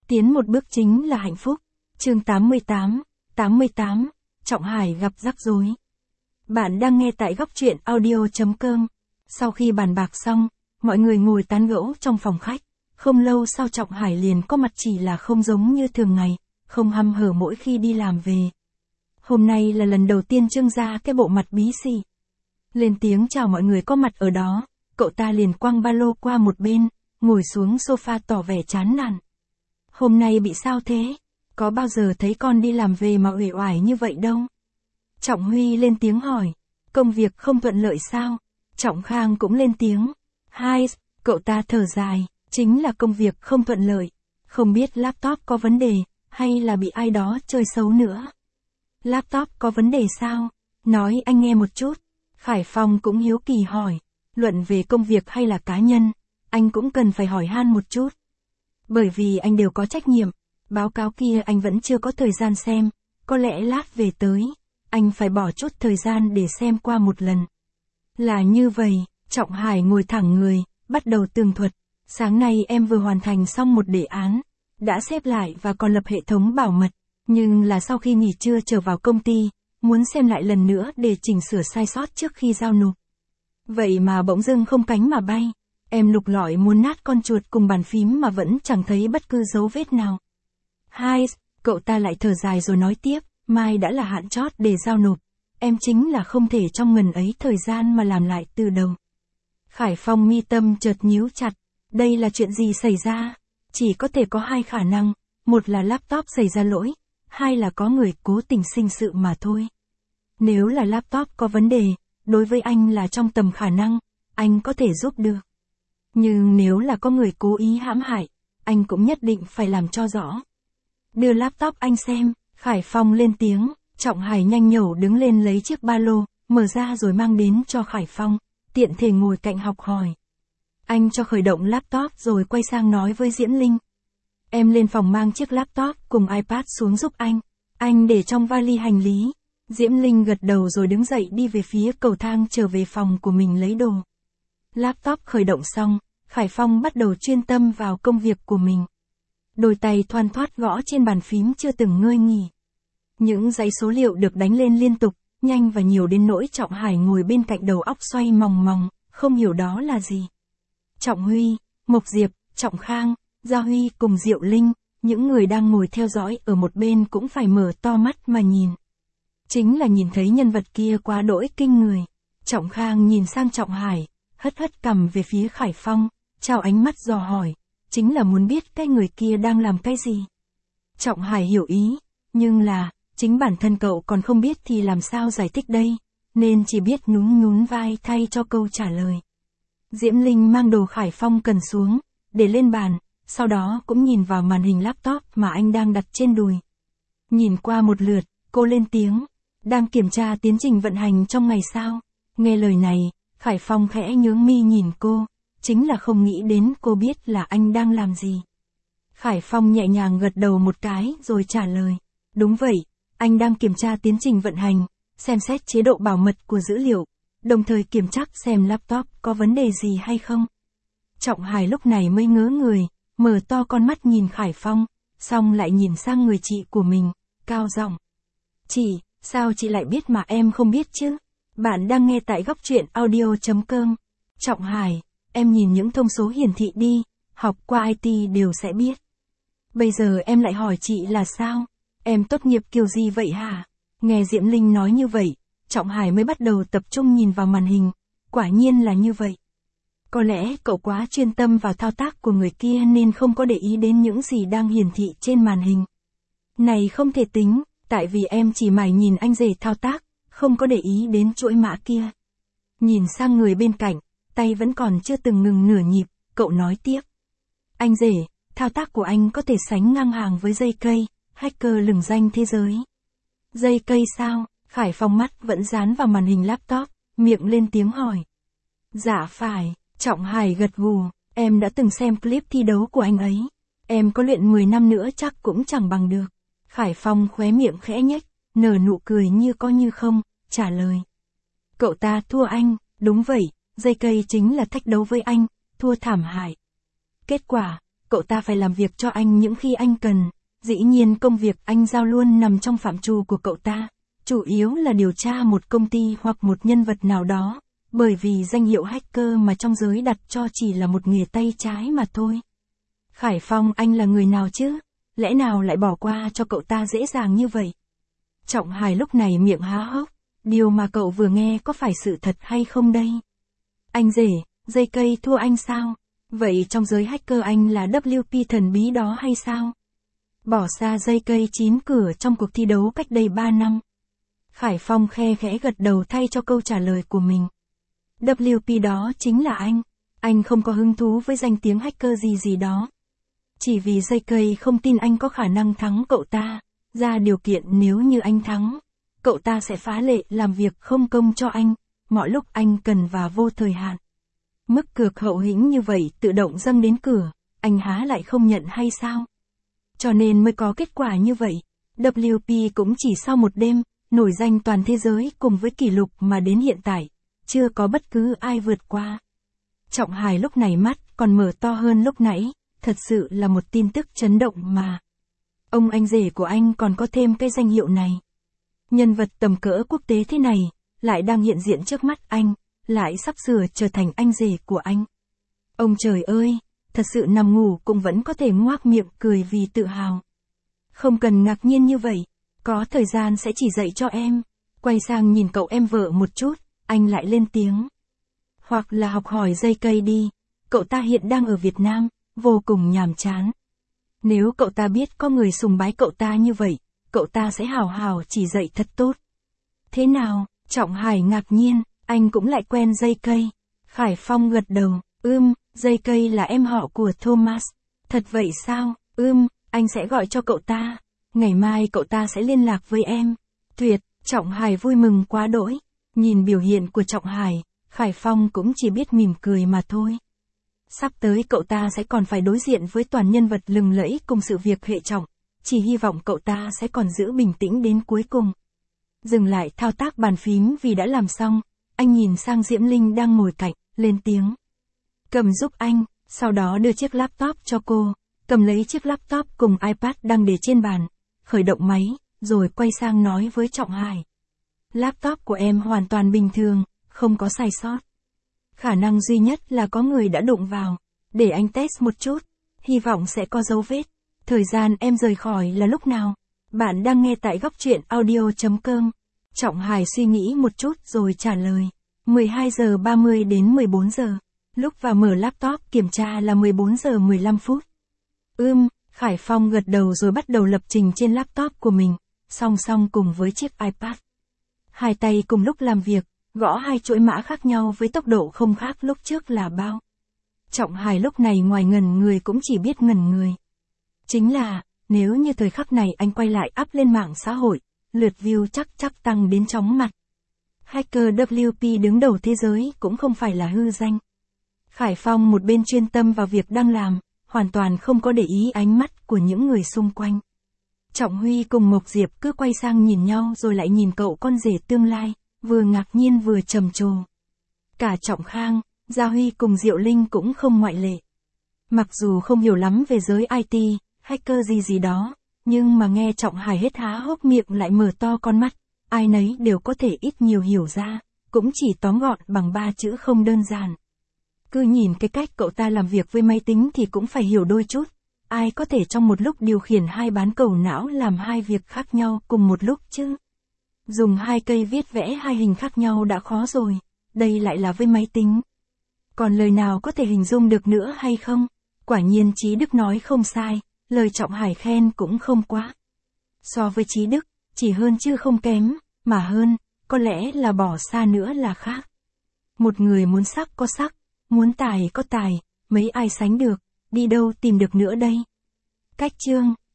Tiến một bước chính là hạnh phúc. Chương 88, Trọng Hải gặp rắc rối. Bạn đang nghe tại góc truyện audio.com. Sau khi bàn bạc xong, mọi người ngồi tán gẫu trong phòng khách. Không lâu sau Trọng Hải liền có mặt, chỉ là không giống như thường ngày, không hăm hở mỗi khi đi làm về. Hôm nay là lần đầu tiên trưng ra cái bộ mặt bí xì. Lên tiếng chào mọi người có mặt ở đó, cậu ta liền quăng ba lô qua một bên, ngồi xuống sofa tỏ vẻ chán nản. Hôm nay bị sao thế? Có bao giờ thấy con đi làm về mà uể oải như vậy đâu? Trọng Huy lên tiếng hỏi. Công việc không thuận lợi sao? Trọng Khang cũng lên tiếng. Hai, cậu ta thở dài, chính là công việc không thuận lợi. Không biết laptop có vấn đề, hay là bị ai đó chơi xấu nữa. Laptop có vấn đề sao? Nói anh nghe một chút. Khải Phong cũng hiếu kỳ hỏi. Luận về công việc hay là cá nhân, anh cũng cần phải hỏi han một chút. Bởi vì anh đều có trách nhiệm, báo cáo kia anh vẫn chưa có thời gian xem, có lẽ lát về tới, anh phải bỏ chút thời gian để xem qua một lần. Là như vậy, Trọng Hải ngồi thẳng người, bắt đầu tường thuật. Sáng nay em vừa hoàn thành xong một đề án, đã xếp lại và còn lập hệ thống bảo mật, nhưng là sau khi nghỉ trưa trở vào công ty, muốn xem lại lần nữa để chỉnh sửa sai sót trước khi giao nộp. Vậy mà bỗng dưng không cánh mà bay. Em lục lọi muốn nát con chuột cùng bàn phím mà vẫn chẳng thấy bất cứ dấu vết nào. Hai, cậu ta lại thở dài rồi nói tiếp, mai đã là hạn chót để giao nộp. Em chính là không thể trong ngần ấy thời gian mà làm lại từ đầu. Khải Phong mi tâm chợt nhíu chặt. Đây là chuyện gì xảy ra? Chỉ có thể có hai khả năng. Một là laptop xảy ra lỗi. Hai là có người cố tình sinh sự mà thôi. Nếu là laptop có vấn đề, đối với anh là trong tầm khả năng, anh có thể giúp được. Nhưng nếu là có người cố ý hãm hại, anh cũng nhất định phải làm cho rõ. Đưa laptop anh xem, Khải Phong lên tiếng. Trọng Hải nhanh nhẩu đứng lên lấy chiếc ba lô, mở ra rồi mang đến cho Khải Phong, tiện thể ngồi cạnh học hỏi. Anh cho khởi động laptop rồi quay sang nói với Diễm Linh. Em lên phòng mang chiếc laptop cùng iPad xuống giúp anh để trong vali hành lý. Diễm Linh gật đầu rồi đứng dậy đi về phía cầu thang trở về phòng của mình lấy đồ. Laptop khởi động xong, Khải Phong bắt đầu chuyên tâm vào công việc của mình. Đôi tay thoăn thoắt gõ trên bàn phím chưa từng ngơi nghỉ. Những dãy số liệu được đánh lên liên tục, nhanh và nhiều đến nỗi Trọng Hải ngồi bên cạnh đầu óc xoay mòng mòng, không hiểu đó là gì. Trọng Huy, Mộc Diệp, Trọng Khang, Gia Huy cùng Diệu Linh, những người đang ngồi theo dõi ở một bên cũng phải mở to mắt mà nhìn. Chính là nhìn thấy nhân vật kia quá đỗi kinh người. Trọng Khang nhìn sang Trọng Hải, hất cằm về phía Khải Phong, trao ánh mắt dò hỏi, chính là muốn biết cái người kia đang làm cái gì. Trọng Hải hiểu ý, nhưng là, chính bản thân cậu còn không biết thì làm sao giải thích đây, nên chỉ biết nhún vai thay cho câu trả lời. Diễm Linh mang đồ Khải Phong cần xuống, để lên bàn, sau đó cũng nhìn vào màn hình laptop mà anh đang đặt trên đùi. Nhìn qua một lượt, cô lên tiếng, đang kiểm tra tiến trình vận hành trong ngày sao. Nghe lời này, Khải Phong khẽ nhướng mi nhìn cô, chính là không nghĩ đến cô biết là anh đang làm gì. Khải Phong nhẹ nhàng gật đầu một cái rồi trả lời, đúng vậy, anh đang kiểm tra tiến trình vận hành, xem xét chế độ bảo mật của dữ liệu, đồng thời kiểm tra xem laptop có vấn đề gì hay không. Trọng Hải lúc này mới ngớ người, mở to con mắt nhìn Khải Phong, xong lại nhìn sang người chị của mình, cao giọng. Chị, sao chị lại biết mà em không biết chứ? Bạn đang nghe tại góc truyện audio.com. Trọng Hải, em nhìn những thông số hiển thị đi, học qua IT đều sẽ biết. Bây giờ em lại hỏi chị là sao? Em tốt nghiệp kiểu gì vậy hả? Nghe Diễm Linh nói như vậy, Trọng Hải mới bắt đầu tập trung nhìn vào màn hình. Quả nhiên là như vậy. Có lẽ cậu quá chuyên tâm vào thao tác của người kia nên không có để ý đến những gì đang hiển thị trên màn hình. Này không thể tính, tại vì em chỉ mải nhìn anh rể thao tác, không có để ý đến chuỗi mã kia. Nhìn sang người bên cạnh, tay vẫn còn chưa từng ngừng nửa nhịp, cậu nói tiếp. Anh rể, thao tác của anh có thể sánh ngang hàng với dây cây, hacker lừng danh thế giới. Dây cây sao? Khải Phong mắt vẫn dán vào màn hình laptop, miệng lên tiếng hỏi. Dạ phải, Trọng Hải gật gù, em đã từng xem clip thi đấu của anh ấy. Em có luyện 10 năm nữa chắc cũng chẳng bằng được. Khải Phong khóe miệng khẽ nhếch, nở nụ cười như có như không, trả lời. Cậu ta thua anh, đúng vậy, dây cây chính là thách đấu với anh, thua thảm hại. Kết quả, cậu ta phải làm việc cho anh những khi anh cần. Dĩ nhiên công việc anh giao luôn nằm trong phạm trù của cậu ta, chủ yếu là điều tra một công ty hoặc một nhân vật nào đó, bởi vì danh hiệu hacker mà trong giới đặt cho chỉ là một nghề tay trái mà thôi. Khải Phong, anh là người nào chứ? Lẽ nào lại bỏ qua cho cậu ta dễ dàng như vậy? Trọng Hải lúc này miệng há hốc, điều mà cậu vừa nghe có phải sự thật hay không đây? Anh rể, dây cây thua anh sao? Vậy trong giới hacker anh là WP thần bí đó hay sao? Bỏ xa dây cây 9 cửa trong cuộc thi đấu cách đây 3 năm. Khải Phong khe khẽ gật đầu thay cho câu trả lời của mình. WP đó chính là anh không có hứng thú với danh tiếng hacker gì đó. Chỉ vì dây cây không tin anh có khả năng thắng cậu ta, ra điều kiện nếu như anh thắng, cậu ta sẽ phá lệ làm việc không công cho anh, mọi lúc anh cần và vô thời hạn. Mức cược hậu hĩnh như vậy tự động dâng đến cửa, anh há lại không nhận hay sao? Cho nên mới có kết quả như vậy. WP cũng chỉ sau một đêm, nổi danh toàn thế giới cùng với kỷ lục mà đến hiện tại, chưa có bất cứ ai vượt qua. Trọng Hải lúc này mắt còn mở to hơn lúc nãy, thật sự là một tin tức chấn động mà. Ông anh rể của anh còn có thêm cái danh hiệu này. Nhân vật tầm cỡ quốc tế thế này, lại đang hiện diện trước mắt anh, lại sắp sửa trở thành anh rể của anh. Ông trời ơi, thật sự nằm ngủ cũng vẫn có thể ngoác miệng cười vì tự hào. Không cần ngạc nhiên như vậy, có thời gian sẽ chỉ dạy cho em. Quay sang nhìn cậu em vợ một chút, anh lại lên tiếng. Hoặc là học hỏi dây cây đi, cậu ta hiện đang ở Việt Nam, vô cùng nhàm chán. Nếu cậu ta biết có người sùng bái cậu ta như vậy, cậu ta sẽ hào hào chỉ dạy thật tốt. Thế nào? Trọng Hải ngạc nhiên, anh cũng lại quen dây cây. Khải Phong gật đầu, dây cây là em họ của Thomas. Thật vậy sao? Anh sẽ gọi cho cậu ta. Ngày mai cậu ta sẽ liên lạc với em. Tuyệt, Trọng Hải vui mừng quá đỗi. Nhìn biểu hiện của Trọng Hải, Khải Phong cũng chỉ biết mỉm cười mà thôi. Sắp tới cậu ta sẽ còn phải đối diện với toàn nhân vật lừng lẫy cùng sự việc hệ trọng. Chỉ hy vọng cậu ta sẽ còn giữ bình tĩnh đến cuối cùng. Dừng lại thao tác bàn phím vì đã làm xong, anh nhìn sang Diễm Linh đang ngồi cạnh, lên tiếng. Cầm giúp anh, sau đó đưa chiếc laptop cho cô, cầm lấy chiếc laptop cùng iPad đang để trên bàn, khởi động máy, rồi quay sang nói với Trọng Hải. Laptop của em hoàn toàn bình thường, không có sai sót. Khả năng duy nhất là có người đã đụng vào, để anh test một chút, hy vọng sẽ có dấu vết. Thời gian em rời khỏi là lúc nào? Bạn đang nghe tại góc truyện audio.com. Trọng Hải suy nghĩ một chút rồi trả lời. 12 giờ 30 đến 14 giờ. Lúc vào mở laptop kiểm tra là 14 giờ 15 phút. Khải Phong gật đầu rồi bắt đầu lập trình trên laptop của mình, song song cùng với chiếc iPad. Hai tay cùng lúc làm việc, gõ hai chuỗi mã khác nhau với tốc độ không khác lúc trước là bao. Trọng Hải lúc này ngoài ngẩn người cũng chỉ biết ngẩn người. Chính là, nếu như thời khắc này anh quay lại up lên mạng xã hội, lượt view chắc tăng đến chóng mặt. Hacker WP đứng đầu thế giới cũng không phải là hư danh. Khải Phong một bên chuyên tâm vào việc đang làm, hoàn toàn không có để ý ánh mắt của những người xung quanh. Trọng Huy cùng Mộc Diệp cứ quay sang nhìn nhau rồi lại nhìn cậu con rể tương lai, vừa ngạc nhiên vừa trầm trồ. Cả Trọng Khang, Gia Huy cùng Diệu Linh cũng không ngoại lệ. Mặc dù không hiểu lắm về giới IT, hacker gì đó, nhưng mà nghe Trọng Hải hết há hốc miệng lại mở to con mắt, ai nấy đều có thể ít nhiều hiểu ra, cũng chỉ tóm gọn bằng 3 chữ không đơn giản. Cứ nhìn cái cách cậu ta làm việc với máy tính thì cũng phải hiểu đôi chút, ai có thể trong một lúc điều khiển hai bán cầu não làm hai việc khác nhau cùng một lúc chứ. Dùng hai cây viết vẽ hai hình khác nhau đã khó rồi, đây lại là với máy tính. Còn lời nào có thể hình dung được nữa hay không? Quả nhiên Trí Đức nói không sai, lời Trọng Hải khen cũng không quá. So với Trí Đức, chỉ hơn chứ không kém, mà hơn, có lẽ là bỏ xa nữa là khác. Một người muốn sắc có sắc, muốn tài có tài, mấy ai sánh được, đi đâu tìm được nữa đây. Cách chương